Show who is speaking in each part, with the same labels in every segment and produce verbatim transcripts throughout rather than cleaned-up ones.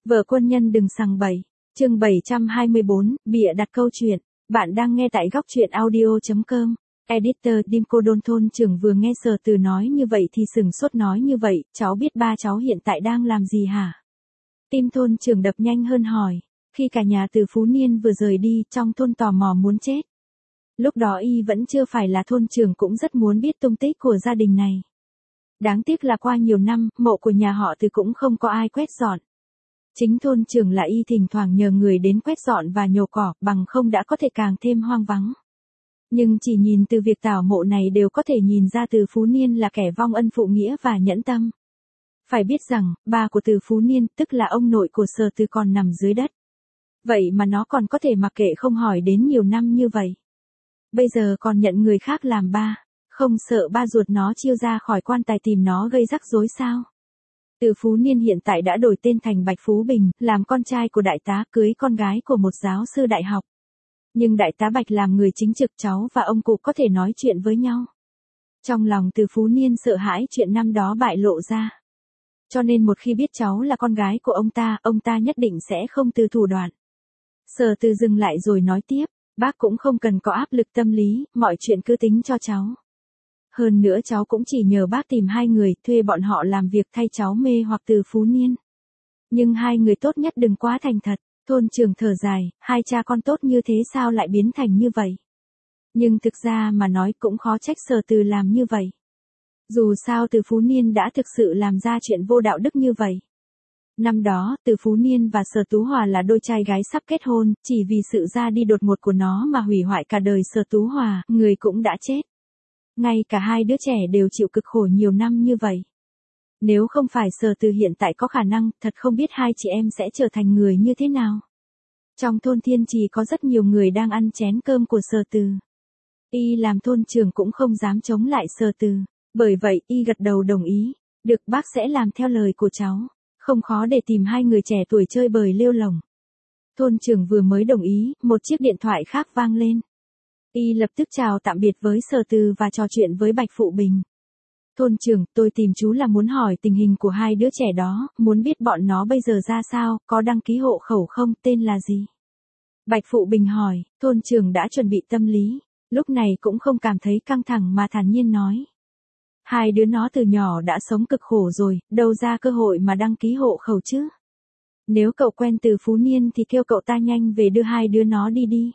Speaker 1: Vợ quân nhân đừng sằng bậy. Chương bảy trăm hai mươi bốn, bịa đặt câu chuyện. Bạn đang nghe tại góc truyện audio chấm com. Editor Dimco Đôn Thôn trưởng vừa nghe Sở Từ nói như vậy thì sừng sốt nói như vậy, cháu biết ba cháu hiện tại đang làm gì hả? Tim thôn trưởng đập nhanh hơn hỏi. Khi cả nhà từ Phú Niên vừa rời đi, trong thôn tò mò muốn chết. Lúc đó y vẫn chưa phải là thôn trưởng cũng rất muốn biết tung tích của gia đình này. Đáng tiếc là qua nhiều năm, mộ của nhà họ Từ cũng không có ai quét dọn. Chính thôn trưởng là y thỉnh thoảng nhờ người đến quét dọn và nhổ cỏ, bằng không đã có thể càng thêm hoang vắng. Nhưng chỉ nhìn từ việc tảo mộ này đều có thể nhìn ra Từ Phú Niên là kẻ vong ân phụ nghĩa và nhẫn tâm. Phải biết rằng, ba của Từ Phú Niên, tức là ông nội của Sở Từ còn nằm dưới đất. Vậy mà nó còn có thể mặc kệ không hỏi đến nhiều năm như vậy. Bây giờ còn nhận người khác làm ba, không sợ ba ruột nó chiêu ra khỏi quan tài tìm nó gây rắc rối sao? Từ Phú Niên hiện tại đã đổi tên thành Bạch Phú Bình, làm con trai của đại tá, cưới con gái của một giáo sư đại học. Nhưng đại tá Bạch làm người chính trực, cháu và ông cụ có thể nói chuyện với nhau. Trong lòng Từ Phú Niên sợ hãi chuyện năm đó bại lộ ra. Cho nên một khi biết cháu là con gái của ông ta, ông ta nhất định sẽ không từ thủ đoạn. Sở Từ dừng lại rồi nói tiếp, bác cũng không cần có áp lực tâm lý, mọi chuyện cứ tính cho cháu. Hơn nữa cháu cũng chỉ nhờ bác tìm hai người, thuê bọn họ làm việc thay cháu mê hoặc Từ Phú Niên. Nhưng hai người tốt nhất đừng quá thành thật. Thôn trưởng thở dài, hai cha con tốt như thế sao lại biến thành như vậy? Nhưng thực ra mà nói cũng khó trách Sở Từ làm như vậy. Dù sao Từ Phú Niên đã thực sự làm ra chuyện vô đạo đức như vậy. Năm đó, Từ Phú Niên và Sở Tú Hòa là đôi trai gái sắp kết hôn, chỉ vì sự ra đi đột ngột của nó mà hủy hoại cả đời Sở Tú Hòa, người cũng đã chết. Ngay cả hai đứa trẻ đều chịu cực khổ nhiều năm như vậy. Nếu không phải Sở Từ hiện tại có khả năng, thật không biết hai chị em sẽ trở thành người như thế nào. Trong thôn Thiên Trì có rất nhiều người đang ăn chén cơm của Sở Từ. Y làm thôn trưởng cũng không dám chống lại Sở Từ. Bởi vậy, y gật đầu đồng ý. Được, bác sẽ làm theo lời của cháu. Không khó để tìm hai người trẻ tuổi chơi bời lêu lổng. Thôn trưởng vừa mới đồng ý, một chiếc điện thoại khác vang lên. Y lập tức chào tạm biệt với Sở Từ và trò chuyện với Bạch Phụ Bình. Thôn trưởng, tôi tìm chú là muốn hỏi tình hình của hai đứa trẻ đó, muốn biết bọn nó bây giờ ra sao, có đăng ký hộ khẩu không, tên là gì? Bạch Phụ Bình hỏi, thôn trưởng đã chuẩn bị tâm lý, lúc này cũng không cảm thấy căng thẳng mà thản nhiên nói. Hai đứa nó từ nhỏ đã sống cực khổ rồi, đâu ra cơ hội mà đăng ký hộ khẩu chứ? Nếu cậu quen Từ Phú Niên thì kêu cậu ta nhanh về đưa hai đứa nó đi đi.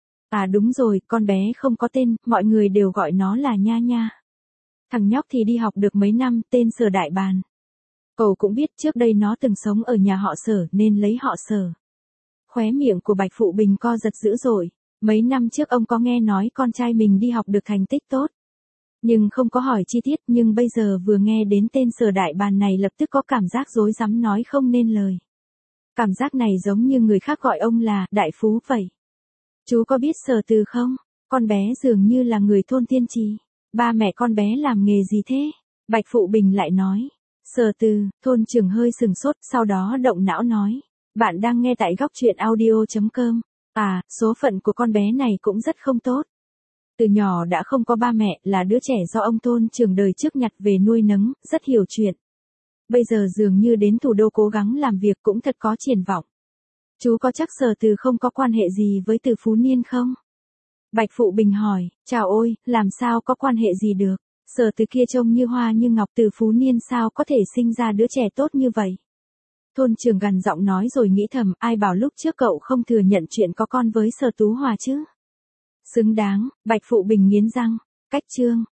Speaker 1: À đúng rồi, con bé không có tên, mọi người đều gọi nó là Nha Nha. Thằng nhóc thì đi học được mấy năm, tên Sở Đại Bàn. Cậu cũng biết trước đây nó từng sống ở nhà họ Sở nên lấy họ Sở. Khóe miệng của Bạch Phụ Bình co giật dữ dội. Mấy năm trước ông có nghe nói con trai mình đi học được thành tích tốt. Nhưng không có hỏi chi tiết, nhưng bây giờ vừa nghe đến tên Sở Đại Bàn này lập tức có cảm giác rối rắm nói không nên lời. Cảm giác này giống như người khác gọi ông là Đại Phú vậy. Chú có biết Sở Từ không? Con bé dường như là người thôn Thiên Trì. Ba mẹ con bé làm nghề gì thế? Bạch Phụ Bình lại nói. Sở Từ, thôn trưởng hơi sừng sốt, sau đó động não nói. Bạn đang nghe tại góc truyện audio chấm com. À, số phận của con bé này cũng rất không tốt. Từ nhỏ đã không có ba mẹ, là đứa trẻ do ông thôn trưởng đời trước nhặt về nuôi nấng, rất hiểu chuyện. Bây giờ dường như đến thủ đô cố gắng làm việc cũng thật có triển vọng. Chú có chắc Sở Từ không có quan hệ gì với Từ Phú Niên không? Bạch Phụ Bình hỏi, chào ôi, làm sao có quan hệ gì được? Sở Từ kia trông như hoa như ngọc, Từ Phú Niên sao có thể sinh ra đứa trẻ tốt như vậy? Thôn trưởng gằn giọng nói rồi nghĩ thầm, ai bảo lúc trước cậu không thừa nhận chuyện có con với Sở Tú Hòa chứ? Xứng đáng, Bạch Phụ Bình nghiến răng, cách chương.